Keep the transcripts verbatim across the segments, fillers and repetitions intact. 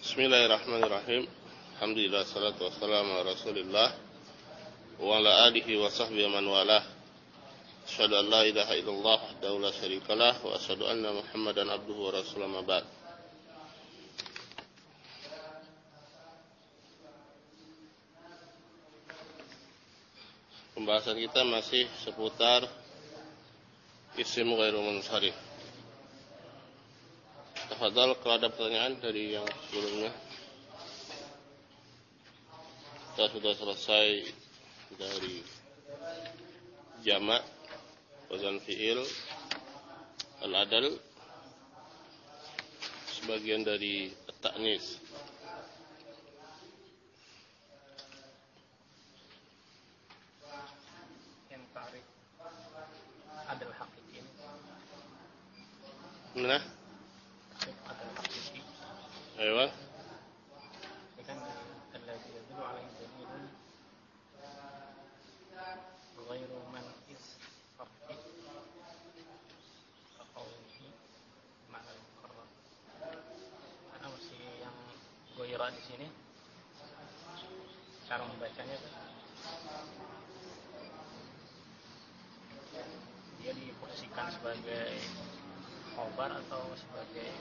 Bismillahirrahmanirrahim. Alhamdulillah, salatu wassalamu ala Rasulillah wa ala alihi wa sahbihi man walah. Asyhadu an la ilaha illallah wahdahu la syarikalah wa asyhadu anna Muhammadan abduhu wa rasuluhu ma ba'd. Pembahasan kita masih seputar isim ghairu munsharif. Tafadhal, kalau ada pertanyaan dari yang sebelumnya. Kita sudah selesai dari jamak, wazan fi'il, al-adal, sebagian dari at-ta'nis. Yang tarik adal hakiki. Mana? Adal hakiki. Ayo. Ini kan alladzi yadullu alaihi dalilun ghairu man'is farqi kaqaulihi ma'al muqarrar. Karena masih yang goira di sini cara membacanya kan dia diposisikan sebagai khobar atau sebagai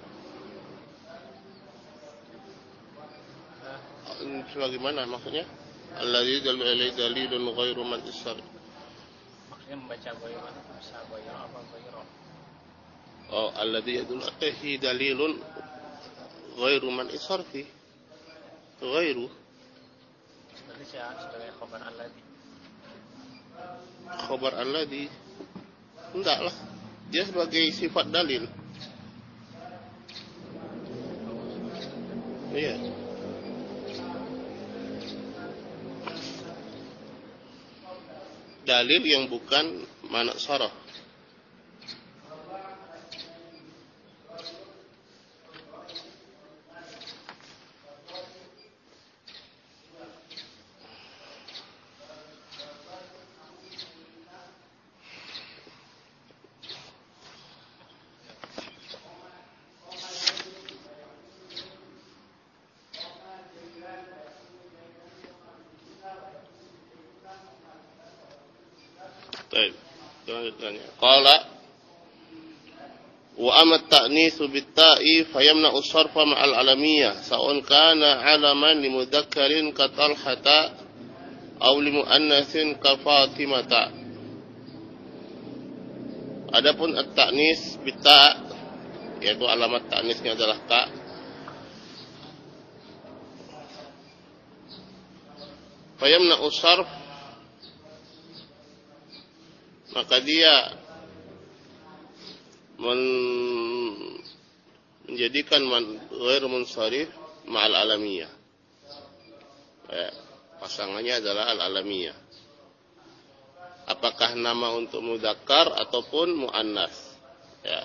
Sebagaimana maksudnya? Alladzi dalil alaihi dalilun ghairu man isar. maksudnya membaca goira bisa goira apa goira. Oh, alladzi yadullu alaihi dalilun ghairu man isar fi. Ghairu Seperti saya sebagai khobar alladzi. khabar alladzi. Enggak lah. Dia sebagai sifat dalil. Iya. Dalil yang bukan mana sarah. Baik, lanjutkannya. Qala wa amma at-ta'nisu bit-ta'i fayamna'u as-sarfa ma'al alamiyah sa'un kana 'alaman li mudhakkarin ka Talhata aw li muannatsin ka Fatimata. Adapun at-ta'nis bit-ta' yaitu alamat ta'nisnya adalah ta, fayamna'u as-sarf, maka dia men menjadikan man ghairu munsharif ma'al alamiyah. Ya, pasangannya adalah al-alamiyah. Apakah nama untuk mudzakkar ataupun muannas. Ya.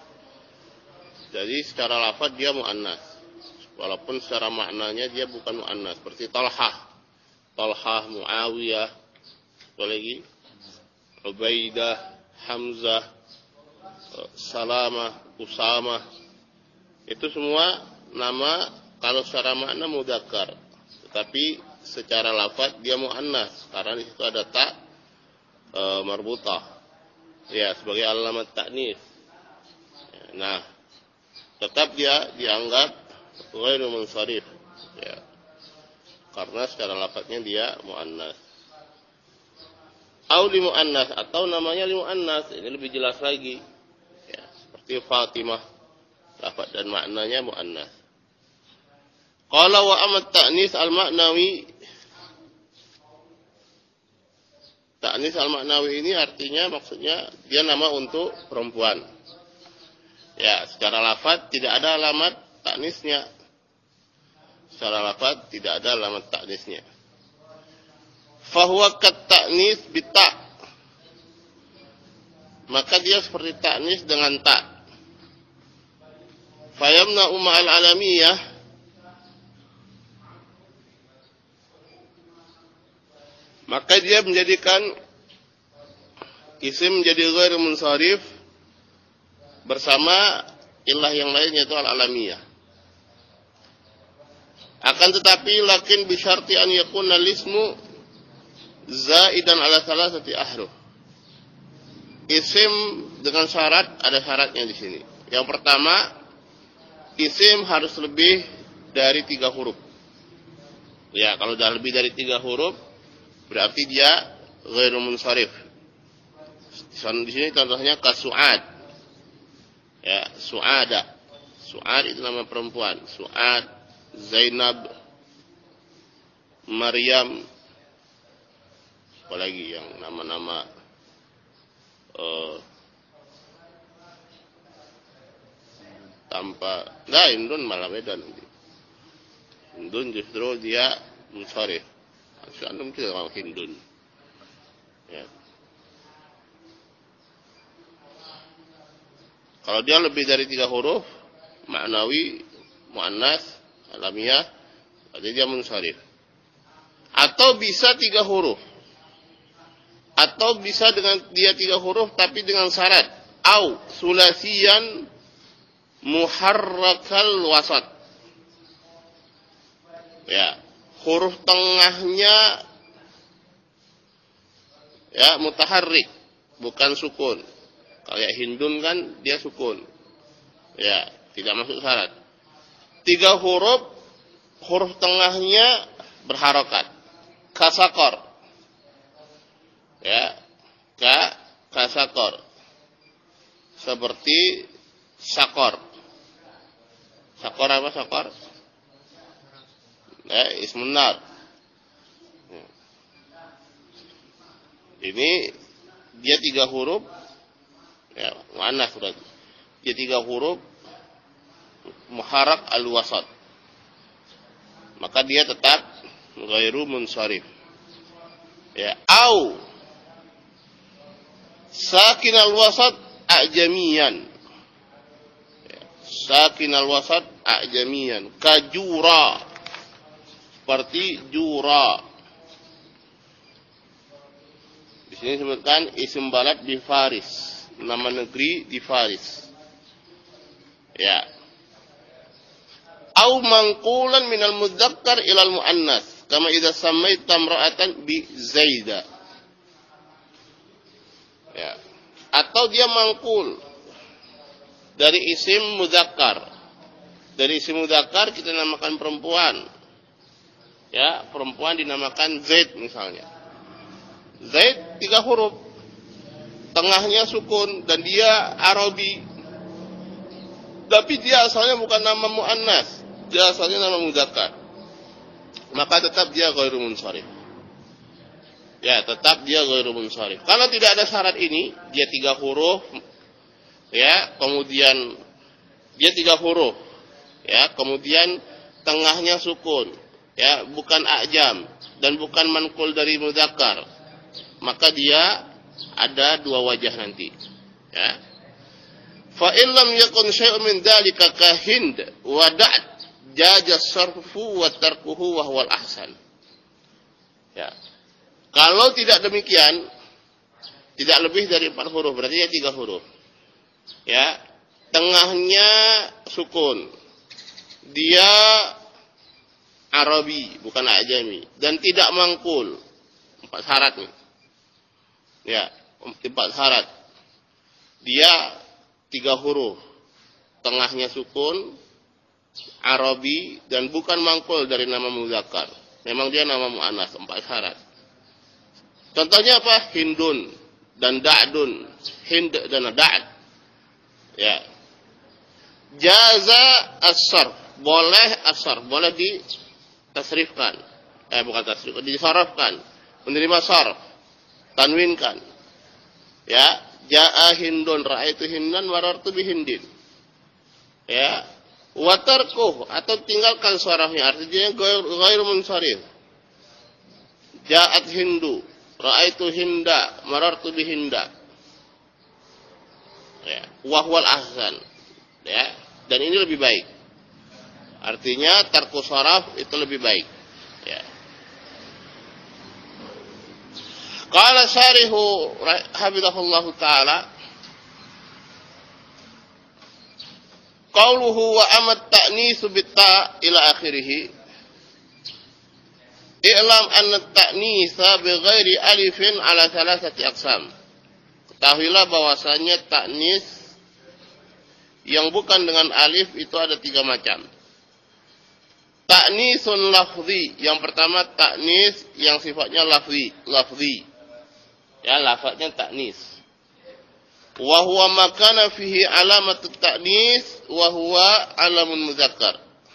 Jadi secara lafaz dia muannas. Walaupun secara maknanya dia bukan muannas. Seperti Talhah. Talhah, Muawiyah, apa lagi? Ubaidah, Hamzah, Salamah, Usamah. Itu semua nama kalau secara makna mudzakkar, tetapi secara lafaz dia muannas karena di situ ada ta e, marbutah. Ya, sebagai alamat ta'nis. Nah, tetap dia dianggap ghairu munsharif. Ya. Karena secara lafaznya dia muannas. Au li muannas, atau namanya li muannas, ini lebih jelas lagi. Ya, seperti Fatimah, lafaz dan maknanya muannas. Qala wa amma ta'nis al-ma'nawi. Ta'nis al-ma'nawi ini artinya maksudnya dia nama untuk perempuan. Ya, secara lafaz tidak ada alamat ta'nisnya. Secara lafaz tidak ada alamat ta'nisnya. Fahuwa kat ta'nis bita, maka dia seperti ta'nis dengan ta. Fayamna umma al-alamiyah, maka dia menjadikan isim menjadi ghairu munsharif bersama ilah yang lain yaitu al-alamiyah. Akan tetapi lakin bisyarti an yakuna lismu zaidan ala thalathati ahruf. Isim dengan syarat, ada syaratnya di sini. Yang pertama, isim harus lebih dari tiga huruf. Ya, kalau sudah lebih dari tiga huruf, berarti dia ghairu munsharif. Di sini contohnya kasu'ad. Ya, su'ada. Su'ad itu nama perempuan. Su'ad, Zainab, Maryam, apalagi yang nama-nama uh, tanpa, enggak, Indun malah beda nanti. Hindun justru dia munsharif. Antum kita kalau Hindun. Ya. Kalau dia lebih dari tiga huruf, maknawi, muannas, alamiah, berarti dia munsharif. Atau bisa tiga huruf. Atau bisa dengan dia tiga huruf tapi dengan syarat. Au sulasiyan muharrakal wasat. Ya, huruf tengahnya ya mutaharrik, bukan sukun. Kayak Hindun kan dia sukun. Ya, tidak masuk syarat. Tiga huruf, huruf tengahnya berharokat. Kasakor. Ya, ka kasakor. Seperti sakor. Sakor apa sakor? Ya, ismun nar. Ini dia tiga huruf, ya, muannas berarti. Dia tiga huruf muharrak al-wasat. Maka dia tetap ghairu munsharif. Ya, au sakin al-wasat a'jamiyan. Ya, sakin al-wasat a'jamiyan. Kajura. Seperti jura. Di sini disebutkan isim balad di Faris, nama negeri di Faris. Ya. Au manqulan minal mudzakkar ilal muannas, kama idza samaita imra'atan bi Zaida. Ya. Atau dia mangkul dari isim mudzakkar. Dari isim mudzakkar kita namakan perempuan. Ya, perempuan dinamakan Zaid misalnya. Zaid tiga huruf, tengahnya sukun dan dia Arabi. Tapi dia asalnya bukan nama muannas, dia asalnya nama mudzakkar. Maka tetap dia ghairu munsharif. Ya, tetap dia ghairu munsharif. Kalau tidak ada syarat ini, dia tiga huruf, ya, kemudian dia tiga huruf, ya, kemudian tengahnya sukun. Ya, bukan a'jam dan bukan manqul dari mudzakkar, maka dia ada dua wajah nanti. Ya. Fa in lam yakun syai'un min dzalika ka hind wa da'at jaja sarfu wa tarkuhu wa huwal ahsan. Ya. Kalau tidak demikian, tidak lebih dari empat huruf, berarti ya tiga huruf. Ya. Tengahnya sukun. Dia Arabi, bukan Ajami, dan tidak mangkul. Empat syarat nih. Ya, empat syarat. Dia tiga huruf, tengahnya sukun, Arabi, dan bukan mangkul dari nama mudzakkar. Memang dia nama muannas, empat syarat. Contohnya apa? Hindun dan Da'dun. Hind dan Da'd. Ya. Jaza as-sarf, boleh as-sarf, boleh di tasrifkan, eh bukan tasrifkan, disarafkan, menerima sarf, tanwinkan. Ya, jaa Hindun, ra'aitu Hindan, marartu bi Hindin. Ya, wa tarkuh, atau tinggalkan sarafnya, artinya ghairu munsharif. Ja'at Hindu, ra'aitu Hinda, marartu bi Hinda. Ya, wa huwal ahsan. Ya, dan ini lebih baik. Artinya tarku saraf itu lebih baik. Ya. Qala syarihu habibullah taala, qauluhu wa amat ta'nisu bitta ila akhirih. I'lam anna ta'nitsa bighairi alifin ala thalathati aqsam. Ketahuilah bahwasanya ta'nis yang bukan dengan alif itu ada tiga macam. Ta'nisun lafzi, yang pertama ta'nis yang sifatnya lafzi, lafzi. Ya, lafaznya ta'nis. Wa huwa makana fihi alamatut ta'nis wa huwa alamun muzakkar.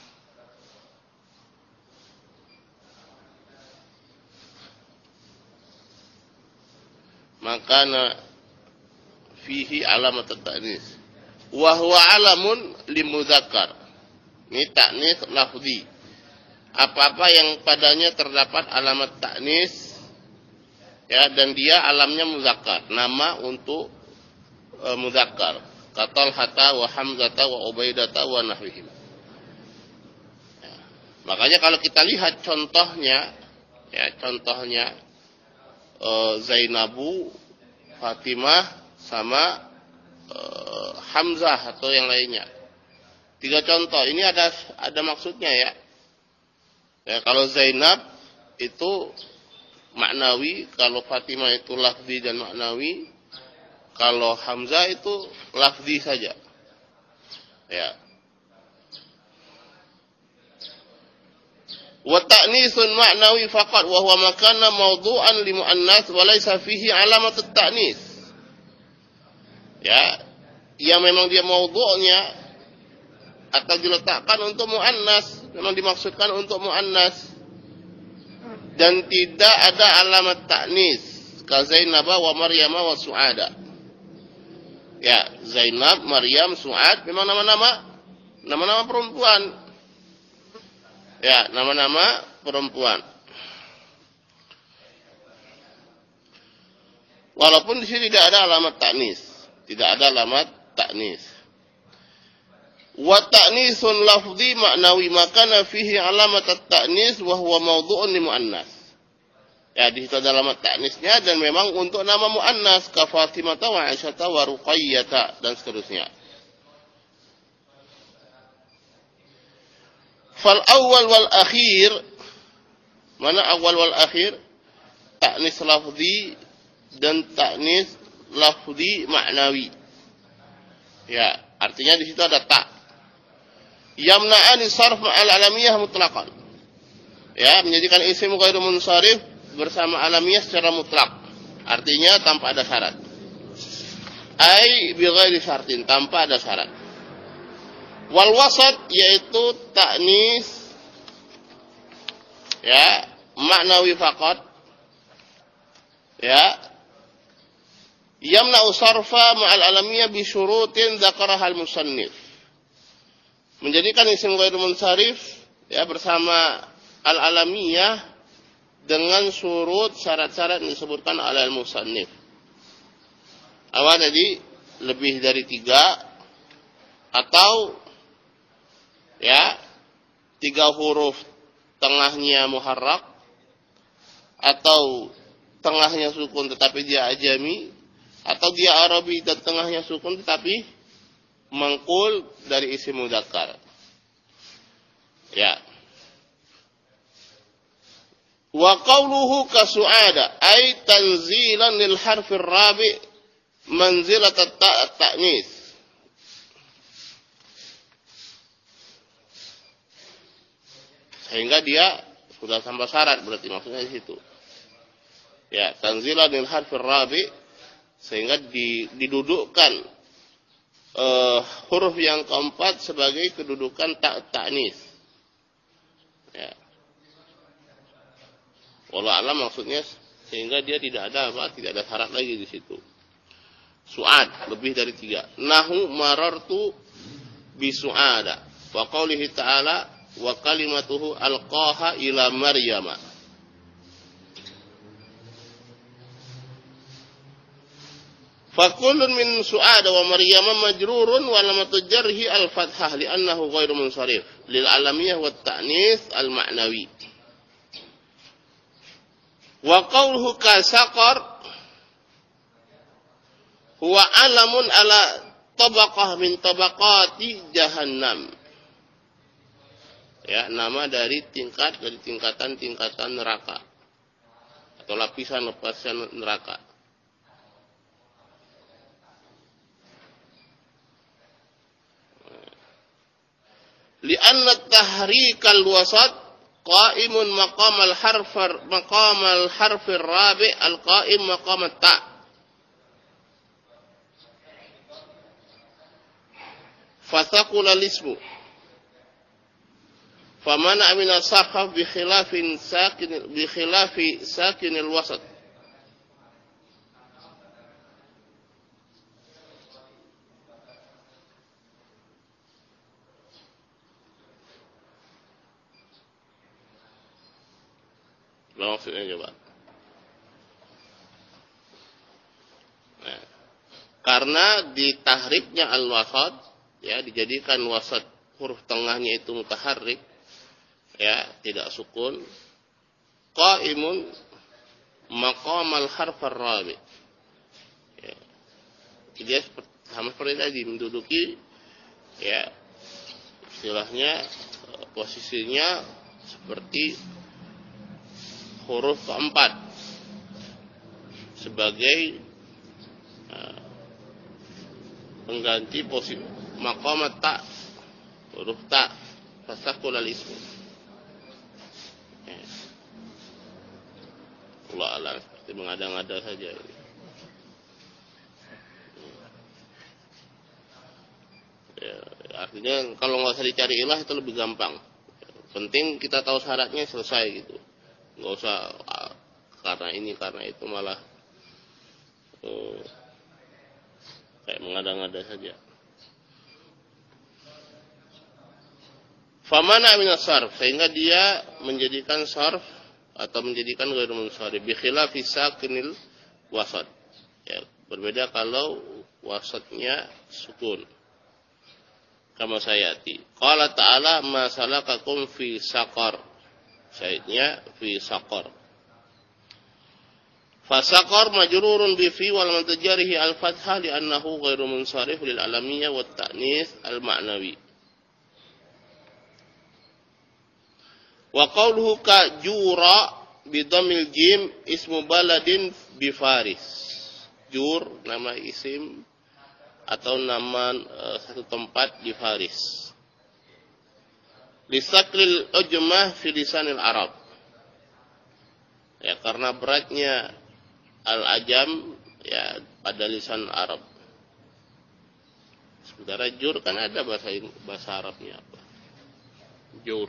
Makana fihi alamatut ta'nis wa huwa alamun limuzakkar. Ini ta'nis lafzi. Apa-apa yang padanya terdapat alamat ta'nis, ya, dan dia alamnya muzakkar, nama untuk e, muzakkar. Katal hata wa hamzata wa ubaidata wa nahwihim. Ya. Makanya kalau kita lihat contohnya, ya, contohnya e, Zainabu, Fatimah sama e, Hamzah atau yang lainnya. Tiga contoh. Ini ada ada maksudnya, ya. Ya, kalau Zainab itu maknawi, kalau Fatimah itu lafzi dan maknawi, kalau Hamzah itu lafzi saja. Ya. Wa ta'nisun ma'nawi faqat wa huwa makana mawdu'an li muannas wa laysa fihi alamatut ta'nis. Ya, yang memang dia mawdu'nya atau diletakkan untuk muannas, memang dimaksudkan untuk muannas. Dan tidak ada alamat ta'nis ka Zainab wa Maryam wa Su'ada. Ya, Zainab, Maryam, Su'ad memang nama-nama nama-nama perempuan. Ya, nama-nama perempuan. Walaupun di sini tidak ada alamat ta'nis, tidak ada alamat ta'nis. Wa ta'nisun lafzi ma'nawi makana fihi alamat at-ta'nis wa huwa mawdu'un li muannas. Ya, di situ ada alamat ta'nisnya dan memang untuk nama muannas ka Fatimah wa Aisyah wa Ruqayyah dan seterusnya. Fal awal wal akhir, mana awal wal akhir? Ta'nis lafzi dan ta'nis lafzi ma'nawi. Ya, artinya di situ ada ta'. Yamna'ani sarf ma'al alamiyah mutlaqan. Ya, menjadikan isim ghairu munsharif bersama alamiyah secara mutlak. Artinya tanpa ada syarat. Ai bi ghairi syartin, tanpa ada syarat. Wal wasat yaitu ta'nis, ya, maknawi faqat. Ya. Yamna'u sarfa ma'al alamiyah bi syurutin dzakaraha al-musannif. Menjadikan isim ghairu munsharif, ya, bersama al-alamiyah dengan surut syarat-syarat yang disebutkan oleh al-musannif. Awal tadi lebih dari tiga atau, ya, tiga huruf tengahnya muharrak atau tengahnya sukun tetapi dia ajami, atau dia Arabi dan tengahnya sukun tetapi mangkul dari isim mudzakkar. Ya. Wa qawluhu ka su'ada ay tanzilan lil harfir rabi' manzilat at-ta'nis. Sehingga dia sudah sampai syarat, berarti maksudnya di situ. Ya, tanzilan lil harfir rabi' sehingga didudukkan Uh, huruf yang keempat sebagai kedudukan tak ta'nis. Ya. Wallahu a'lam maksudnya sehingga dia tidak ada apa, tidak ada syarat lagi di situ. Su'ad lebih dari tiga. Nahu marartu bi su'ada. Wa qaulihi ta'ala wa kalimatuhu alqaha ila Maryama. Fakullun min su'ada wa Maryama majrurun wa lamatu jarhi al-fathah li'annahu ghairu munsharif lil alamiyah wa ta'nis al-ma'nawi. Wa qawluhu ka saqar huwa alamun ala tabaqah min tabaqati jahannam. ya, nama dari tingkat dari tingkatan-tingkatan neraka atau lapisan-lapisan neraka. Li'anna tahrikal wasat qa'imun maqamal harfar maqamal harfir rabi' al-qa'im maqamat ta'. Fathaqula lismu. Famana min as-sarf bi khilafin sakin bi khilafi sakin al-wasat. Maksudnya coba. Nah, karena ditahriknya al-wasat, ya, dijadikan wasat huruf tengahnya itu mutaharrik, ya, tidak sukun, qaimun maqamal harf ar-rabi. Ya. Dia sama seperti tadi menduduki, ya, istilahnya posisinya seperti huruf keempat sebagai uh, pengganti posisi maqamat ta, huruf ta, fasakul al-ismu. Ya. Allah alam, seperti mengada-ngada saja ini. Ya, artinya kalau nggak usah dicari ilah itu lebih gampang. Penting kita tahu syaratnya, selesai gitu. Nggak usah ah, karena ini karena itu malah uh, kayak mengada-ngada saja. Famana min as-sarf, sehingga dia menjadikan sarf atau menjadikan ghairu munsharif bi khilafi sakinil wasat. Ya, berbeda kalau wasatnya sukun. Kama sayati. Qala ta'ala ma salakakum fi saqar. Syahidnya fi saqar. Fasaqar majrurun bi fi wal mantajarihi al-fathah li'annahu ghairu munsharif lil alamiyah wat ta'nis al-ma'nawi. Wa qawluhu ka jura bi dhammil jim ismu baladin bi Faris. Jur nama isim atau nama uh, satu tempat di Faris. Lisakril ujmah fi lisanil Arab. Ya, karena beratnya al-ajam, ya, pada lisan Arab. Sementara jur kan ada bahasa bahasa Arabnya apa? Jur.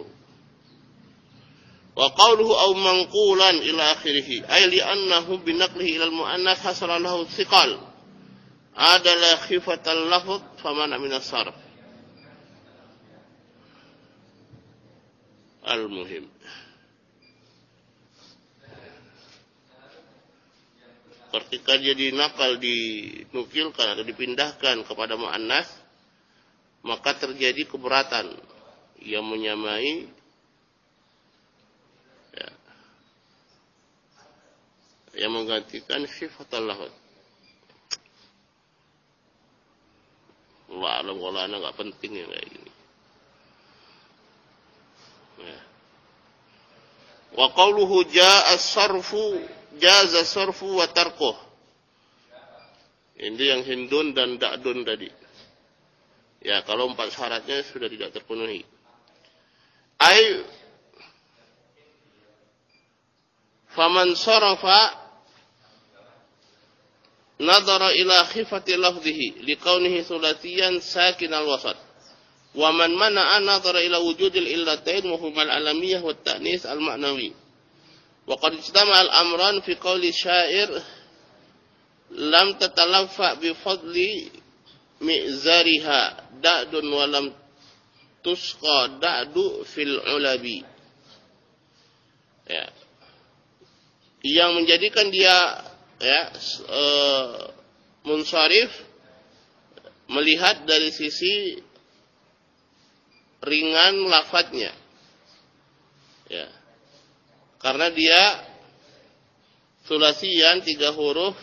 Wa qawluhu aw manqulan ila akhirih ay li annahu bi naqlihi ila al-muannas hasala lahu thiqal. Adalah khifatal lafz famana min as-sarf. Al-muhim. Ketika dia dinakal, dinukilkan atau dipindahkan kepada muannas, maka terjadi keberatan yang menyamai, ya, yang menggantikan sifatul lafaz. Allah alam, kalau anak nggak penting yang kayak gini. Ya. Wa qawluhu jaa as-sarfu jaza sarfu wa tarkuh. Ini yang hindun dan da'dun tadi. Ya, kalau empat syaratnya sudah tidak terpenuhi. Ai faman sarafa nadhara ila khifati lafdhihi liqaunihi sulasiyan sakin al-wasat. Wa man mana'a nadhara ila wujudil illatain wa huma al-alamiyah wa at-ta'nis al-ma'nawi. Wa qad ijtama'a al-amran fi qawli syair lam tatalaffa bi fadli mi'zariha da'dun wa lam tusqa da'du fil ulabi. Ya. Yang menjadikan dia, ya, uh, munsharif melihat dari sisi ringan lafadznya, ya, karena dia sulasian tiga huruf,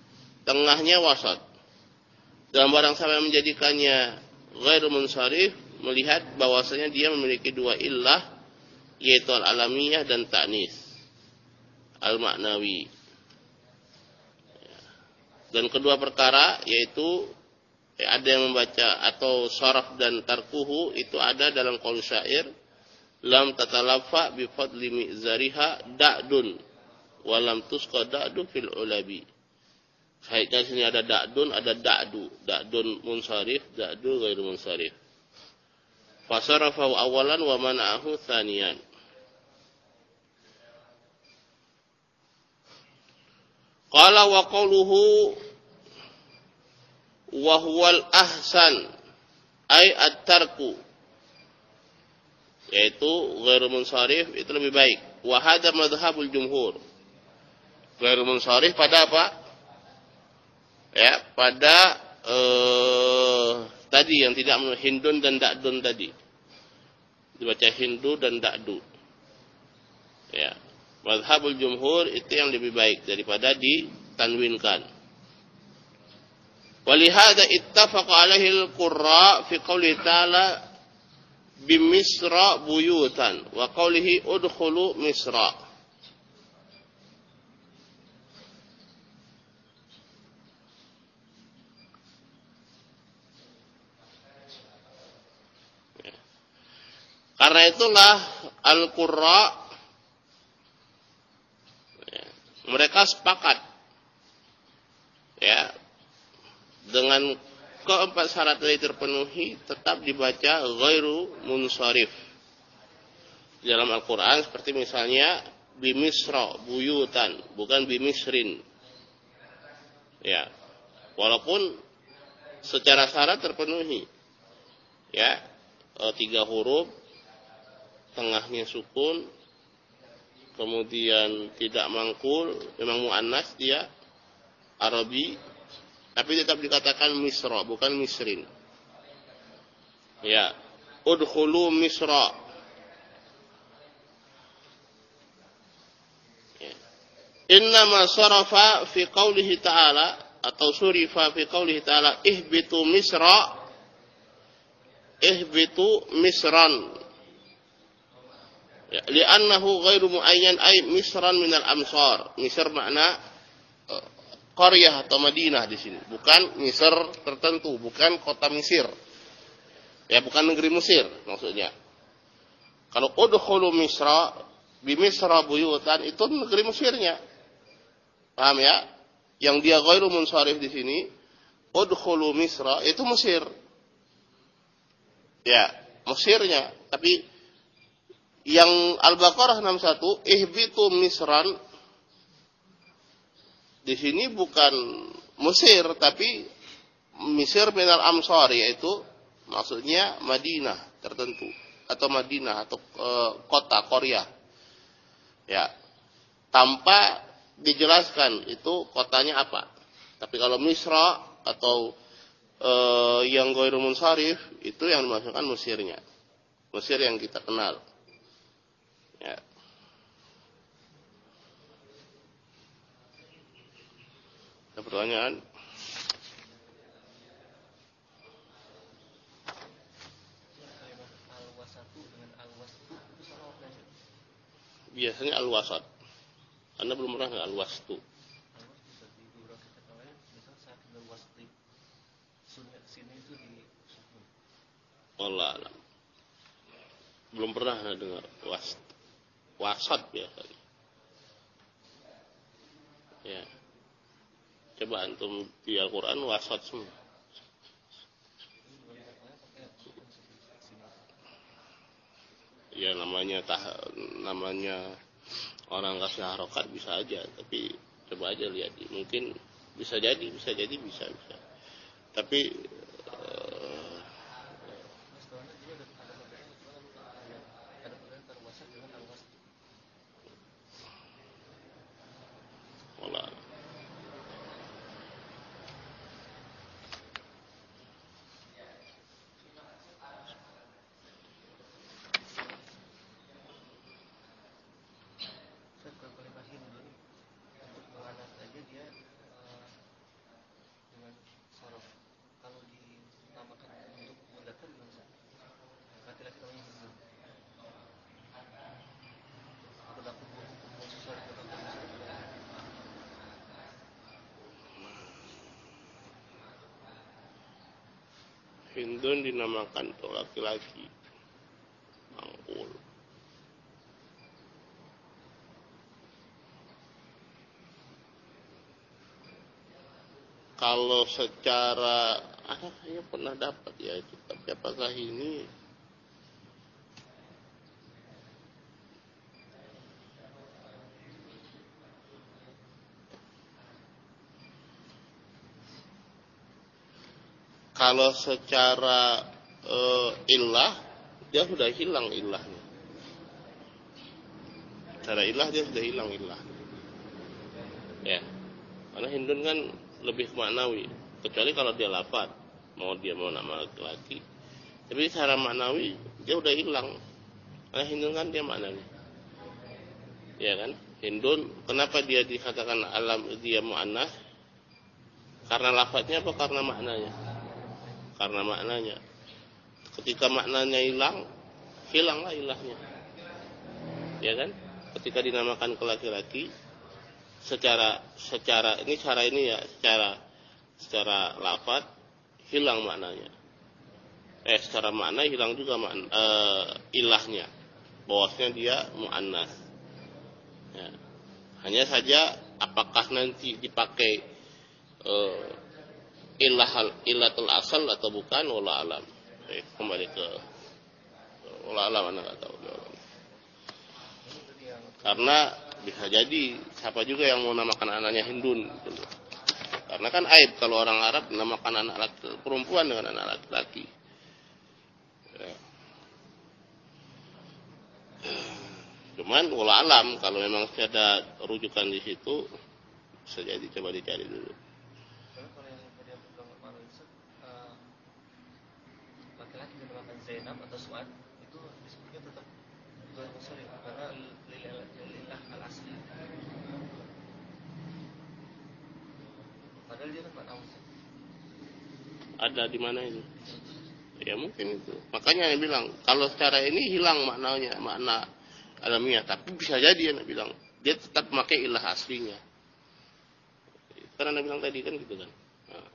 tengahnya wasat. Dan barang siapa yang menjadikannya ghairu munsharif, melihat bahwasanya dia memiliki dua illah, yaitu al-alamiyah dan ta'nis al-maknawi. Dan kedua perkara yaitu ada yang membaca atau sharaf dan tarkuhu itu ada dalam qaul syair, lam tatalafa bi fadli mizariha da'dun wa lam tusqa da'du fil ulabi. Kaitnya sini ada da'dun, ada da'du. Da'dun munsharif, da'du ghairu munsharif. Fasarafahu awalan wa mana'ahu thaniyan. Qala wa qawluhu wa huwal ahsan ay at-tarku, yaitu ghairu munsharif itu lebih baik. Wa hadha madhhabul jumhur. Ghairu munsharif pada apa? Ya, pada eh, tadi yang tidak hindun dan da'dun tadi. Dibaca hindu dan da'du. Ya. Madhabul jumhur itu yang lebih baik daripada ditanwinkan. Walihada ittafaqa alaihi al-qurra fi qouli ta'ala bimisra buyutan wa qawlihi udkhulu misra. Karena itulah al-qurra ya, mereka sepakat ya dengan keempat syarat tadi terpenuhi tetap dibaca ghairu munsharif dalam Al-Qur'an, seperti misalnya bimisra buyutan, bukan bimisrin. Ya. Walaupun secara syarat terpenuhi. Ya, e, tiga huruf, tengahnya sukun, kemudian tidak mangkul, memang muannas dia, Arabi, tapi tetap dikatakan misra, bukan misrin. Ya, udkhulu misra. Ya. Innama sarafa fi qawlihi ta'ala, atau surifa fi qawlihi ta'ala, ihbitu misra, ihbitu misran. Ya, li'annahu ghairu muayyan ay misran minal amsar. Misr makna uh, qaryah atau Madinah di sini, bukan Misr tertentu, bukan kota Mesir. Ya, bukan negeri Mesir maksudnya. Kalau udkhulu misra, bi misra buyutan itu negeri Mesirnya. Paham ya? Yang dia ghairu munsharif di sini, udkhulu misra itu Mesir. Ya, Mesirnya, tapi yang Al-Baqarah enam puluh satu, ihbitu misran, di sini bukan Mesir, tapi Mesir minal amsar, yaitu maksudnya Madinah tertentu, atau Madinah, atau e, kota Korea. Ya, tanpa dijelaskan itu kotanya apa. Tapi kalau Misra atau e, yang ghairu munsharif, itu yang dimaksudkan Mesirnya. Mesir yang kita kenal. Ya. Ada pertanyaan? Biasanya al-wasat. Anda belum pernah nggak al-wastu? Allah alam. Belum pernah dengar wast. Wasat biasanya. Ya. Coba antum di Al-Quran wasat semua. Ya namanya tah, namanya orang kasih harokat bisa aja, tapi coba aja lihat. Mungkin bisa jadi, bisa jadi, bisa bisa. Tapi uh, Allah. Kalau Hindun dinamakan untuk laki-laki. Mangkul. Kalau secara ada saya pernah dapat ya itu, tapi apakah ini kalau secara uh, ilah dia sudah hilang ilahnya. Secara ilah dia sudah hilang ilah. Ya. Karena Hindun kan lebih maknawi, kecuali kalau dia lafaz, mau dia mau nama laki-laki. Tapi secara maknawi dia udah hilang. Karena Hindun kan dia maknawi. Ya kan? Hindun kenapa dia dikatakan alam dia muannas? Karena lafaznya apa karena maknanya? Karena maknanya. Ketika maknanya hilang, hilanglah ilahnya. Ya kan? Ketika dinamakan ke laki-laki, secara secara ini cara ini ya, secara secara lafaz hilang maknanya. Eh secara makna hilang juga makna, eh, ilahnya. Bahwasanya dia muannas. Ya. Hanya saja apakah nanti dipakai eh, ilah ilatul asal atau bukan, wallahu alam. Eh, kembali ke wallahu alam, anak enggak tahu jawabannya. Karena bisa jadi siapa juga yang mau namakan anaknya Hindun gitu. Karena kan aib kalau orang Arab namakan anak laki, perempuan dengan anak laki-laki. Ya. Cuman wallahu alam kalau memang ada rujukan di situ bisa jadi coba dicari dulu. Laki-laki dinamakan Zainab atau Suad itu disebutnya tetap Tuhan Muslim karena lillah al-asli. Padahal dia kan makna Muslim. Ada di mana itu? Ya mungkin itu. Makanya dia bilang kalau secara ini hilang maknanya, makna alamiah, tapi bisa jadi dia bilang dia tetap memakai ilah aslinya. Karena Anda bilang tadi kan gitu kan. Nah.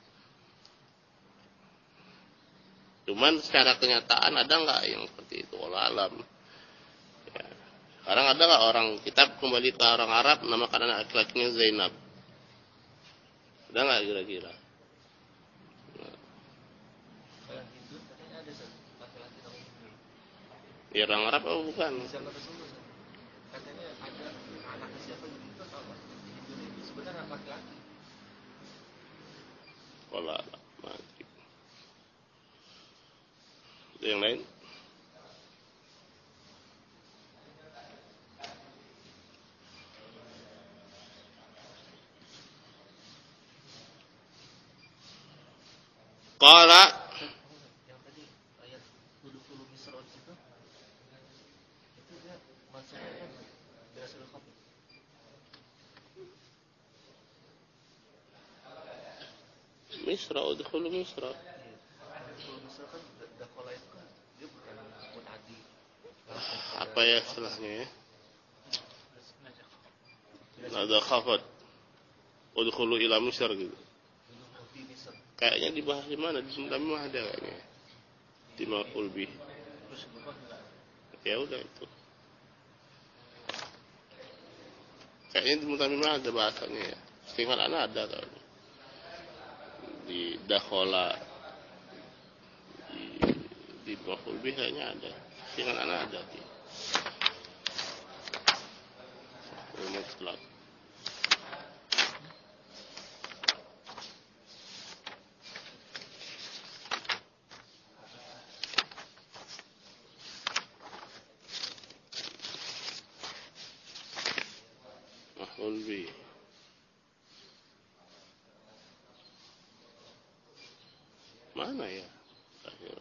Cuman secara kenyataan ada nggak yang seperti itu? Wallahu alam. Ya. Sekarang ada nggak orang kita kembali ke orang Arab namakan anak laki-lakinya Zainab? Ada nggak kira-kira? Nah. Kalau Hindu katanya ada laki-laki namanya Hindu. Ya orang Arab apa bukan? Katanya ada anaknya siapa gitu apa? Hindu itu sebenarnya laki-laki. Wallahu alam. Mati. Yang lain? Qala Yang tadi ayat hulu misra di situ itu dia maksudnya kan berasul khafid. Misra, udkhulu Misra. Hulu misra kan dakhala itu kan dia bukan mutadi. Apa ya istilahnya ya? Nada khafat. Udkhulu ila Misr gitu. Kayaknya dibahas di mana? Di Sundami mah ada kayaknya. Di maf'ul bih. Ya udah itu. Kayaknya di Sundami mah ada bahasanya ya. Seingat anak ada kayaknya. Di dakhala di, di maf'ul bih kayaknya ada. Seingat anak ada di. Mutlak. Maf'ul bih. Mana ya? Akhir.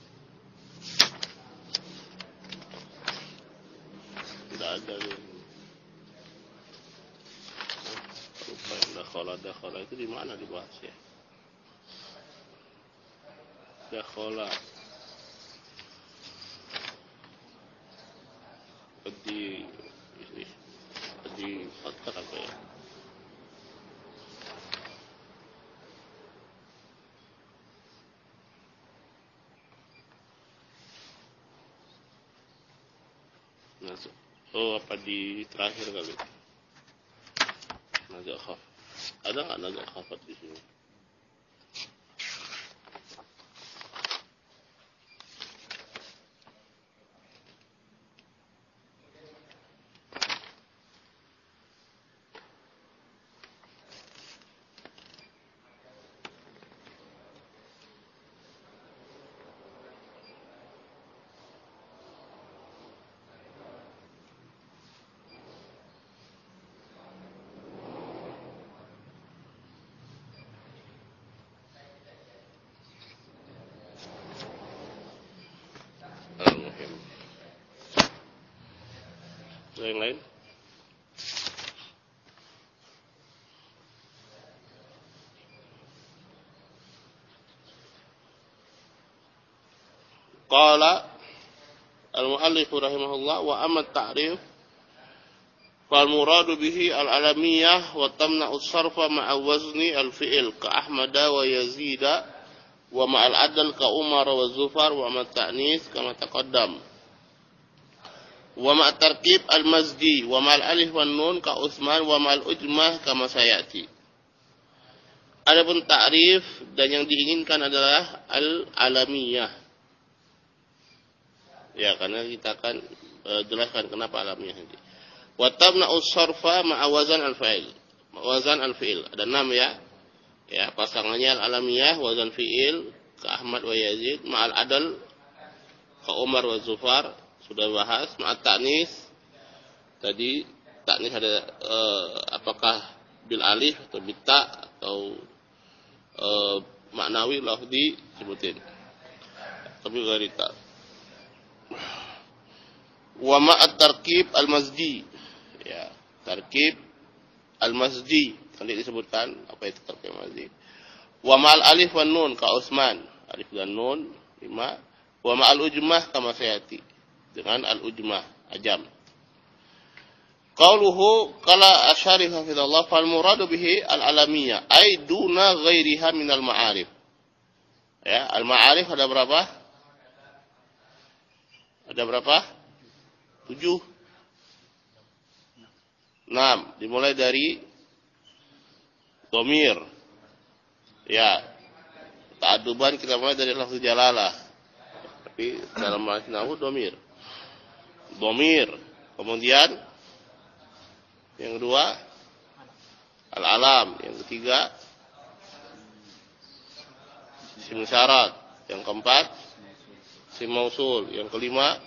Tidak ada. dakhala, dakhala itu di mana dibahas ya? Dakhala di di faktor apa ya? Nazak. Oh, apa di terakhir kali? Nazak khaf. Ada nggak nazak khafat di sini? Al-Muhim. Yang lain? Qala al-muallif rahimahullah wa amma at-ta'rif fal muradu bihi al-alamiyah wa tamna'u as-sarfa ma'a wazni al-fi'il ka Ahmada wa Yazida wa ma'al adl ka Umar wa Zufar wa ma ta'nis kama taqaddam wa ma tarkib al-mazdi wa ma'al alif wan nun ka Utsman wa ma'al ujmah kama sayati. Adapun ta'rif dan yang diinginkan adalah al-alamiyah. Ya, karena kita akan e, jelaskan kenapa alamiyah ini. Wa tamna'u sarfa ma'a wazan al-fa'il. Wazan al-fi'il. Ada enam ya. Ya, pasangannya al-alamiyah, wazan fi'il, ka Ahmad wa Yazid, ma'al adl, ka Umar wa Zufar, sudah bahas, ma'at ta'nis. Tadi ta'nis ada e, apakah bil alif atau bil ta atau e, maknawi lafzi sebutin. Tapi ghairi ta. Wa ma'at tarkib al-mazdi. Ya, tarkib al-mazdi. Tadi disebutkan apa itu tarkib al-mazdi. Wa ma'al alif wan nun ka Utsman. Alif dan nun lima. Wa ma'al ujmah kama sayati. Dengan al-ujmah ajam. Qauluhu qala asyarif hafizallah fal muradu bihi al-alamiyah ay duna ghairiha minal ma'arif. Ya, al-ma'arif ada berapa? Ada berapa? Tujuh. Enam. Dimulai dari domir. Ya. Ta'aduban kita mulai dari lafaz jalalah. Tapi dalam bahasa nahwu domir. Domir. Kemudian yang kedua al-alam. Yang ketiga isim syarat. Yang keempat isim mausul. Yang kelima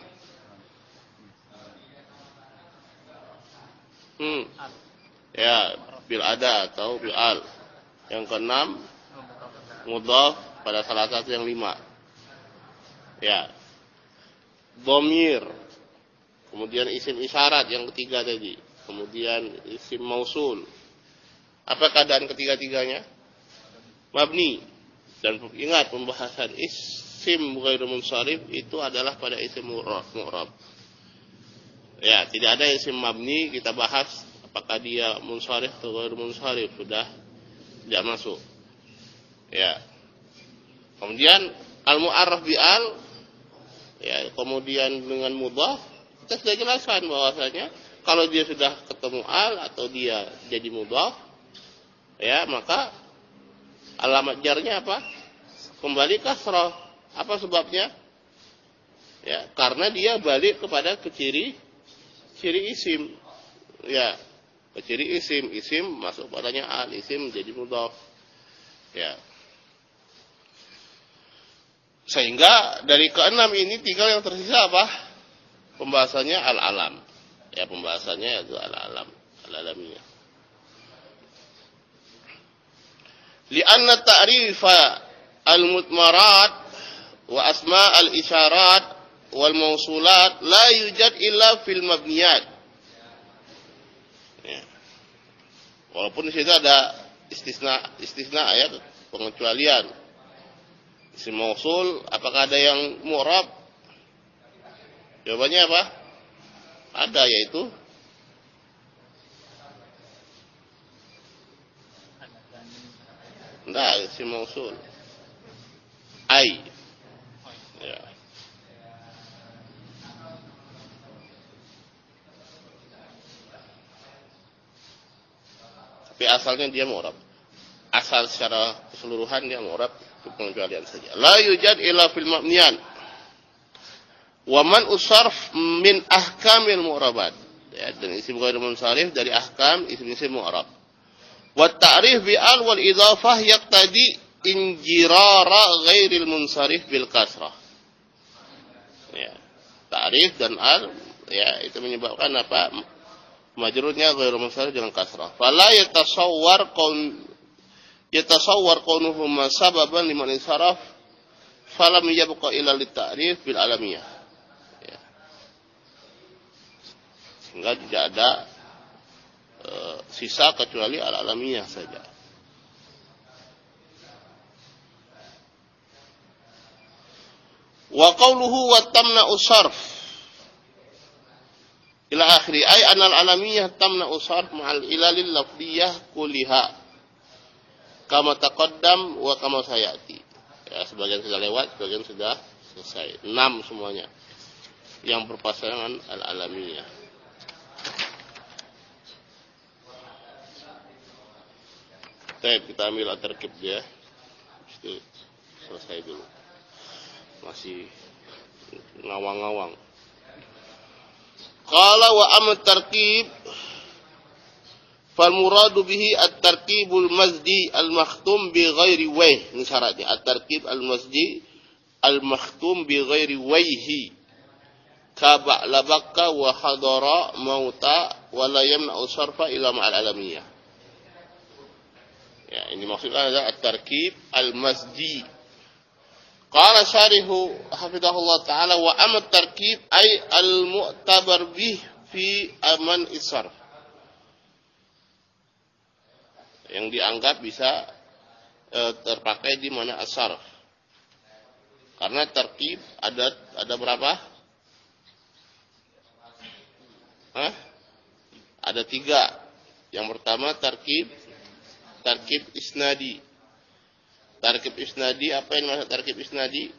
Hmm. Ya, bil ada atau bil al. Yang keenam mudhaf pada salah satu yang lima. Ya. Dhamir. Kemudian isim isyarat yang ketiga tadi. Kemudian isim mausul. Apa keadaan ketiga-tiganya? Mabni. Dan ingat pembahasan isim ghairu munsharif itu adalah pada isim mu'rab. Ya, tidak ada isim mabni kita bahas apakah dia munsharif atau ghairu munsharif, sudah tidak masuk. Ya. Kemudian al-mu'arraf bi al, ya, kemudian dengan mudhaf kita sudah jelaskan bahwasanya kalau dia sudah ketemu al atau dia jadi mudhaf, ya, maka alamat jarnya apa? Kembali kasrah. Apa sebabnya? Ya, karena dia balik kepada ke ciri ciri isim, ya, ciri isim, isim masuk padanya al, isim jadi mudhaf, ya. Sehingga dari keenam ini tinggal yang tersisa apa? Pembahasannya al-alam, ya, pembahasannya itu al-alam, al-alamiyah. Lianna ta'rifa al-mutmarat wa asma al-isyarat wal mausulat la yujad illa fil mabniyat. Ya. Walaupun di situ ada istisna istisna ayat pengecualian. Isim mausul apakah ada yang mu'rab? Jawabannya apa? Ada, yaitu enggak, isim mausul. Ai. Ya. Tapi asalnya dia mu'rab. Asal secara keseluruhan dia mu'rab, itu pengecualian saja. La yujad illa fil mabniyan. Wa man usarf min ahkamil mu'rabat. Ya, dan isim ghairu munsharif dari ahkam isim-isim mu'rab. Wa ta'rif bi al wal idhafah yaqtadi injirara ghairil munsharif bil kasrah. Ya. Ta'rif dan al ya itu menyebabkan apa? Majrurnya ghairu munsharif dengan kasrah. Fala yatasawwar qaun yatasawwar qaunuhuma sababan liman insaraf falam yabqa illa lit-ta'rif bil alamiyah. Ya. Sehingga tidak ada e, sisa kecuali al-alamiyah saja. Wa qawluhu wa tamna'u sarf ila akhiri ay anal alamiyah tamna'u sarf ma'al ilalil lafdiyah kuliha kama taqaddam wa kama sayati. Ya, sebagian sudah lewat, sebagian sudah selesai. Enam semuanya yang berpasangan al-alamiyah. Baik, kita ambil at-tarkib dia. Itu selesai dulu. Masih ngawang-ngawang. Qala wa am tarkib fal muradu bihi at-tarkibul mazdi al-makhtum bi ghairi wayh. Ini syaratnya, at-tarkib al-mazdi al-makhtum bi ghairi wayhi. Ka ba'labaka wa hadara mauta wa la yamna'u sarfa ila ma'al alamiyah. Ya, ini maksudnya adalah at-tarkib al-mazdi. Qala syarihu hafizahullah ta'ala wa am at-tarkib ay al-mu'tabar bih fi aman isarf. Yang dianggap bisa e, terpakai di mana as-sarf. Karena tarkib ada ada berapa? Hah? Ada tiga. Yang pertama tarkib tarkib isnadi. Tarkib isnadi, apa yang maksud tarkib isnadi?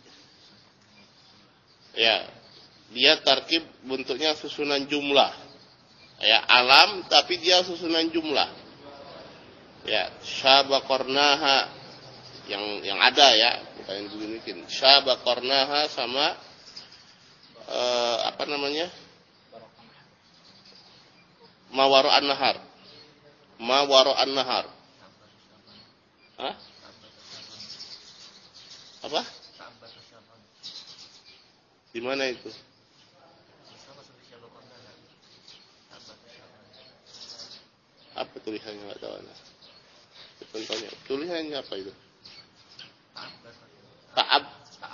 Ya, dia tarkib bentuknya susunan jumlah. Ya, alam tapi dia susunan jumlah. Ya, syabaqarnaha yang yang ada ya, bukan yang dibikin. Syabaqarnaha sama eh, apa namanya? Mawaro an-nahar. Mawaro an-nahar. Hah? Apa? Di mana itu? Apa tulisannya, nggak tahu anak. Contohnya, tulisannya apa itu? Ta'ab.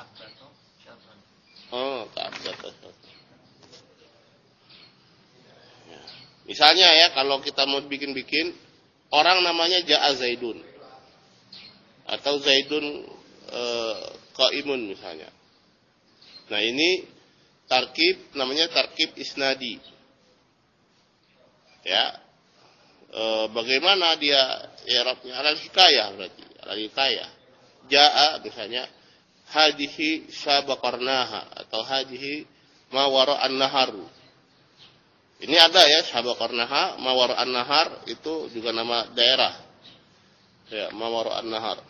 Oh, ta'ab. Ya. Misalnya ya, kalau kita mau bikin-bikin, orang namanya Ja'a Zaidun. Atau Zaidun e, Qaimun misalnya. Nah ini tarkib, namanya tarkib isnadi. Ya, e, bagaimana dia i'rabnya? Alal hikayah berarti, alal hikayah. Ja'a misalnya hadihi syabaqarnaha atau hadihi ma wara'an naharu. Ini ada ya, syabaqarnaha, ma wara'an nahar itu juga nama daerah. Ya, ma wara'an nahar.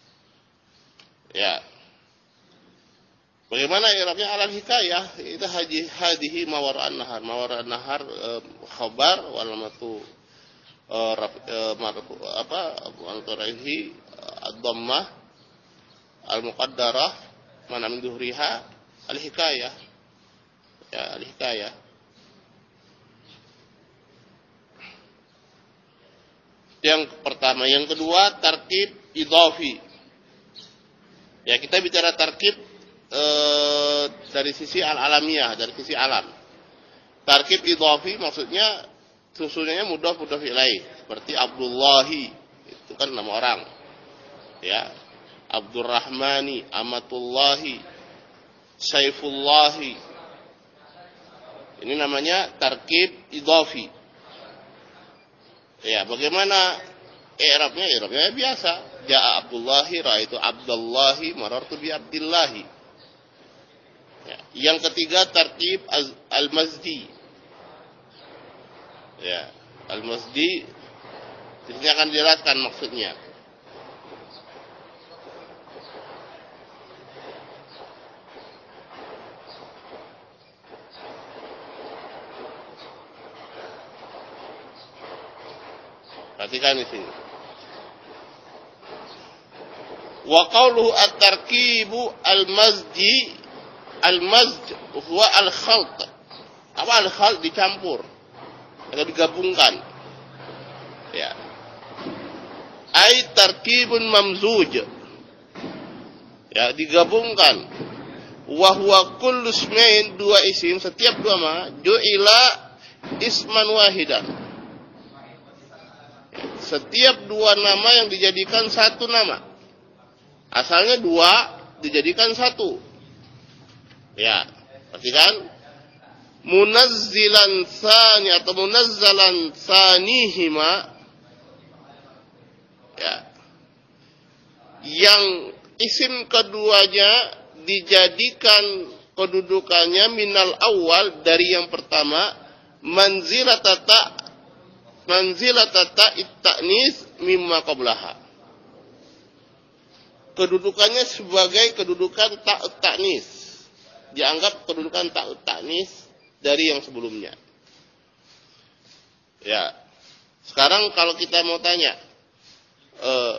Ya. Bagaimana i'rabnya alal hikayah? Itu haji hadihi ma wara'an nahar. Ma wara'an nahar e, khabar wal matu e, e, marfu apa? Al-quraihi ad-dhammah al-muqaddarah mana min dhuhriha al-hikayah. Ya, al-hikayah. Yang pertama, yang kedua tarkib idhafi. Ya, kita bicara tarkib e, dari sisi al-alamiyah, dari sisi alam. Tarkib idhafi maksudnya susunannya mudhaf mudhaf ilaih, seperti Abdullahi itu. menggabungkan nama orang. Ya. Abdurrahmani, Amatullahi, Saifullahi. Ini namanya tarkib idhafi. Ya, bagaimana i'rabnya? I'rabnya biasa. Ja'a Abdullahi, ra'aitu Abdullahi, marartu bi Abdillahi. Ya. Yang ketiga tarkib al-mazdi. Ya, al-mazdi di sini akan dijelaskan maksudnya. Perhatikan di sini. Wa qawluhu at-tarkibu al-mazdi, al-mazd huwa al-khalt. Apa al-khalt? Dicampur atau digabungkan. Ya. Ai tarkibun mamzuj. Ya, digabungkan. Wa huwa kullu ismain, dua isim, setiap dua ma ju'ila isman wahidan. Setiap dua nama yang dijadikan satu nama. Asalnya dua dijadikan satu. Ya, perhatikan. Munazzilan tsani atau munazzalan tsanihima. Ya. Yang isim keduanya dijadikan kedudukannya minal awal, dari yang pertama, manzilatata manzilatata it-ta'nis mimma qablaha. Kedudukannya sebagai kedudukan ta'ut ta'nis. Dianggap kedudukan ta'ut ta'nis dari yang sebelumnya. Ya. Sekarang kalau kita mau tanya, eh,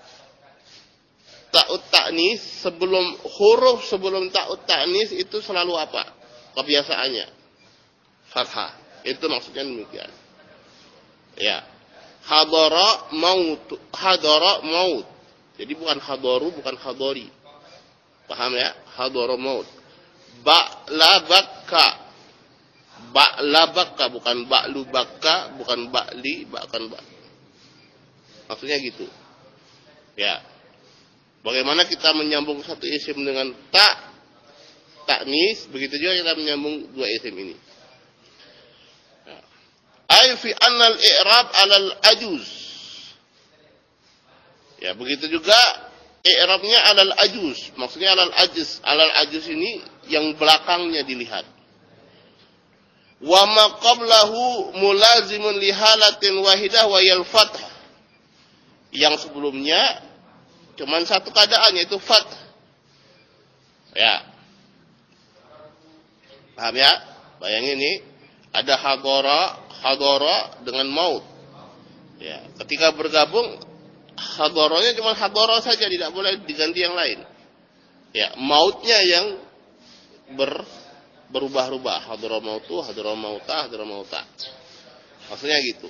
ta'ut ta'nis sebelum huruf sebelum ta'ut ta'nis itu selalu apa? Kebiasaannya fathah. Itu maksudnya demikian. Ya, hadara maut, hadara maut. Jadi bukan hadaru, bukan hadori. Paham ya? Hadara maut. Ba'labakka, ba'labakka, bukan ba'lubakka, bukan ba'li, bahkan ba. Maksudnya gitu. Ya. Bagaimana kita menyambung satu isim dengan ta, ta'nis, begitu juga kita menyambung dua isim ini. Ay fi annal i'rab 'alal ajuz. Ya, begitu juga i'rabnya 'alal ajuz. Maksudnya 'alal ajuz. 'Alal ajuz ini yang belakangnya dilihat. Wa ma qablahu mulazimun li halatin wahidah wa yal fath. Yang sebelumnya cuman satu keadaan, yaitu fath. Ya. Paham ya? Bayangin nih, ada hadara hadara dengan maut. Ya, ketika bergabung hadaranya cuma hadara saja, tidak boleh diganti yang lain. Ya, mautnya yang ber, berubah-ubah. Hadara mautu, hadara mauta, hadara mauta. Maksudnya gitu.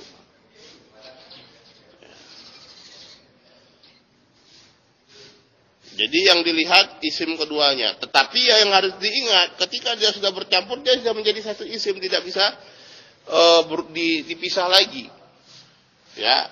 Ya. Jadi yang dilihat isim keduanya. Tetapi yang harus diingat, ketika dia sudah bercampur, dia sudah menjadi satu isim, tidak bisa Uh, dipisah lagi. Ya.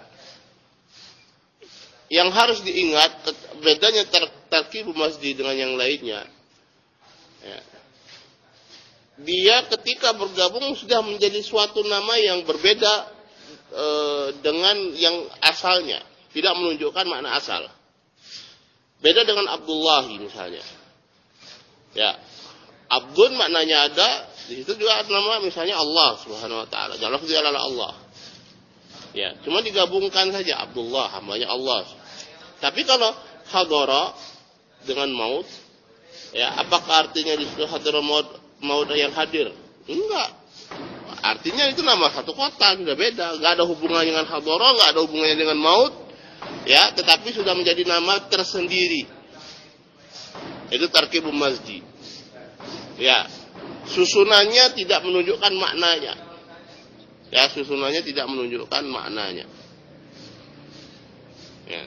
Yang harus diingat bedanya tarkib masjid dengan yang lainnya. Ya. Dia ketika bergabung sudah menjadi suatu nama yang berbeda uh, dengan yang asalnya, tidak menunjukkan makna asal. Beda dengan Abdullahi misalnya. Ya. Abdun maknanya ada, di situ juga ada nama misalnya Allah Subhanahu wa taala. Jalla dia adalah Allah. Ya, cuma digabungkan saja Abdullah, hambanya Allah. Tapi kalau hadara dengan maut, ya, apakah artinya di situ hadara maut, maut yang hadir? Enggak. Artinya itu nama satu kota, sudah beda, enggak ada hubungannya dengan hadara, enggak ada hubungannya dengan maut. Ya, tetapi sudah menjadi nama tersendiri. Itu tarkibul masjid. Ya, susunannya tidak menunjukkan maknanya. Ya, susunannya tidak menunjukkan maknanya. Ya.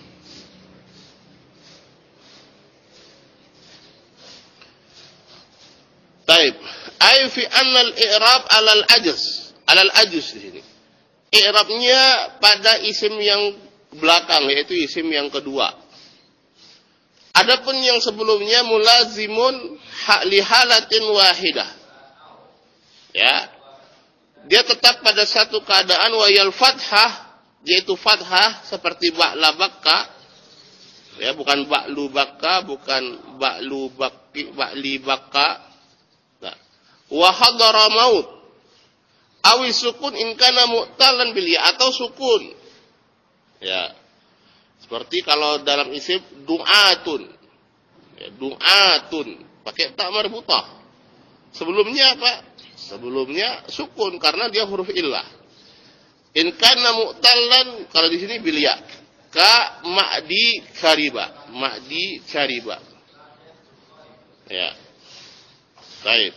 Baik, ay fi anna al-i'rab 'ala al-ajz, 'ala al-ajz di sini. I'rabnya pada isim yang belakang, yaitu isim yang kedua. Adapun yang sebelumnya mulazimun li halatin wahidah. Ya. Dia tetap pada satu keadaan wayal fathah, yaitu fathah seperti ba'la bakka. Ya, bukan ba'lu bakka, bukan ba'lu bakki, ba'li bakka. Nah. Wa hadara maut. Awi sukun in kana mu'talan bil ya, atau sukun. Ya. Seperti kalau dalam isim du'atun. Ya, du'atun pakai ta marbutah. Sebelumnya apa? Sebelumnya sukun karena dia huruf illah. In kana mu'talan, kalau di sini bil ya. Ka ma'di kariba, ma'di kariba. Ya. Baik.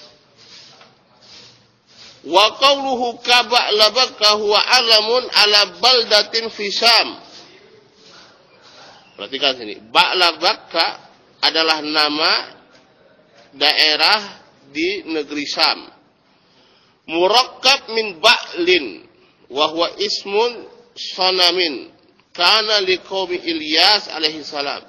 Wa qawluhu ka ba'labaka huwa alamun ala baldatin fi Syam. Perhatikan sini. Ba'labaka adalah nama daerah di negeri Syam. Murakkab min ba'lin wa huwa ismun sanamin kana liqaumi Ilyas alaihi salam.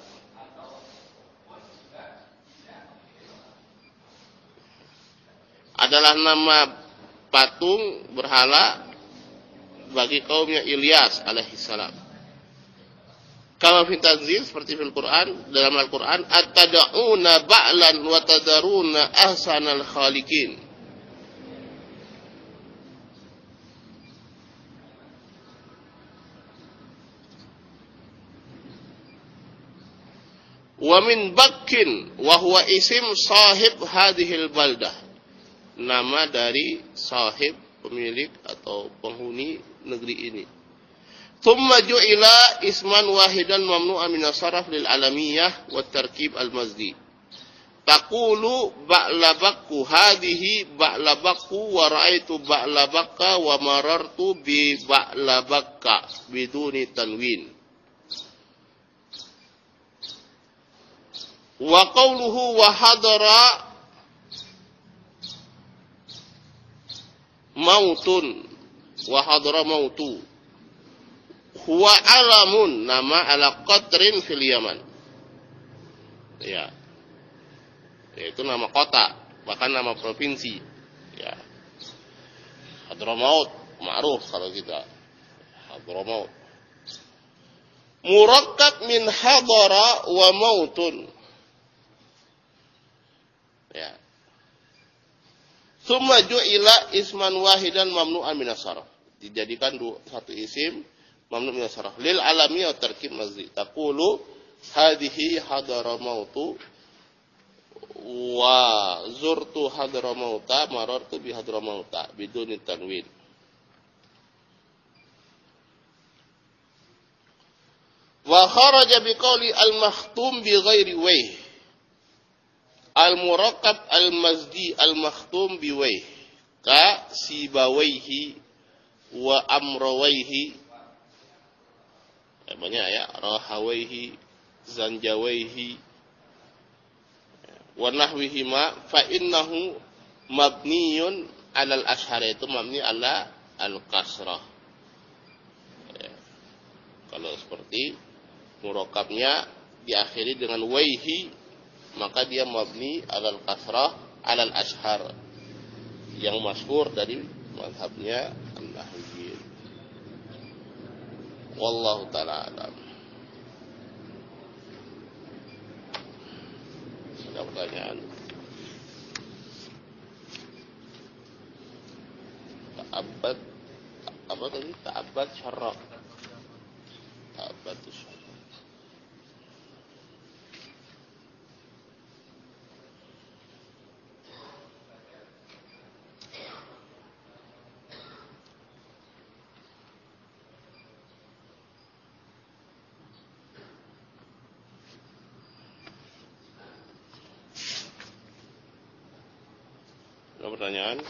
Adalah nama patung berhala bagi kaumnya Ilyas alaihi salam. Kama fi tanzil, seperti fil Quran, dalam Al-Quran, at-tad'una ba'lan wa tadaruna ahsanal khaliqin. Wa min bakkin wa huwa isim sahib hadhil baldah. Nama dari sahib, pemilik atau penghuni negeri ini. Thumma ju'ila isman wahidan mamnu'an min as-sarf lil alamiyah wa tarkib al-mazdi. Taqulu ba'labakku hadhihi ba'labakku wa ra'aitu ba'labakka wa marartu bi ba'labakka biduni tanwin. Wa qawluhu wa hadara mautun wa hadara mautu huwa alamun, nama ala qatrin fil Yaman. Ya. Yaitu nama kota, bahkan nama provinsi. Ya. Hadramaut ma'ruf kalau kita. Hadramaut. Murakkab min hadara wa mautun. Ya. Tsumma ju'ila isman wahidan mamnu'an min as-sarf. Dijadikan dua, satu isim mamnu' min as-sarf lil alami wa tarkib mazdi. Taqulu hadhihi hadara mautu wa zurtu hadara mauta marartu bi hadara mauta biduni tanwin. Wa kharaja biqauli al-makhtum bi ghairi wayh. Al-murakkab al-mazdi al-makhtum bi wayh ka sibawaihi wa amrawaihi. Banyak ya, rahawaihi, zanjawaihi, wa nahwihima fa innahu mabniyun alal ashar, itu mabni ala al-kasrah. Ya. Kalau seperti murakkabnya diakhiri dengan waihi, maka dia mabni alal kasrah alal ashar, yang masyhur dari mazhabnya an-nahwiyin. Wallahu ta'ala alam. Ada pertanyaan? Ta'abbad, apa tadi? Ta'abbad syarra. Ta'abbad syarra. Ada pertanyaan?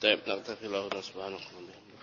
Taib naktafi lahu subhanahu wa ta'ala.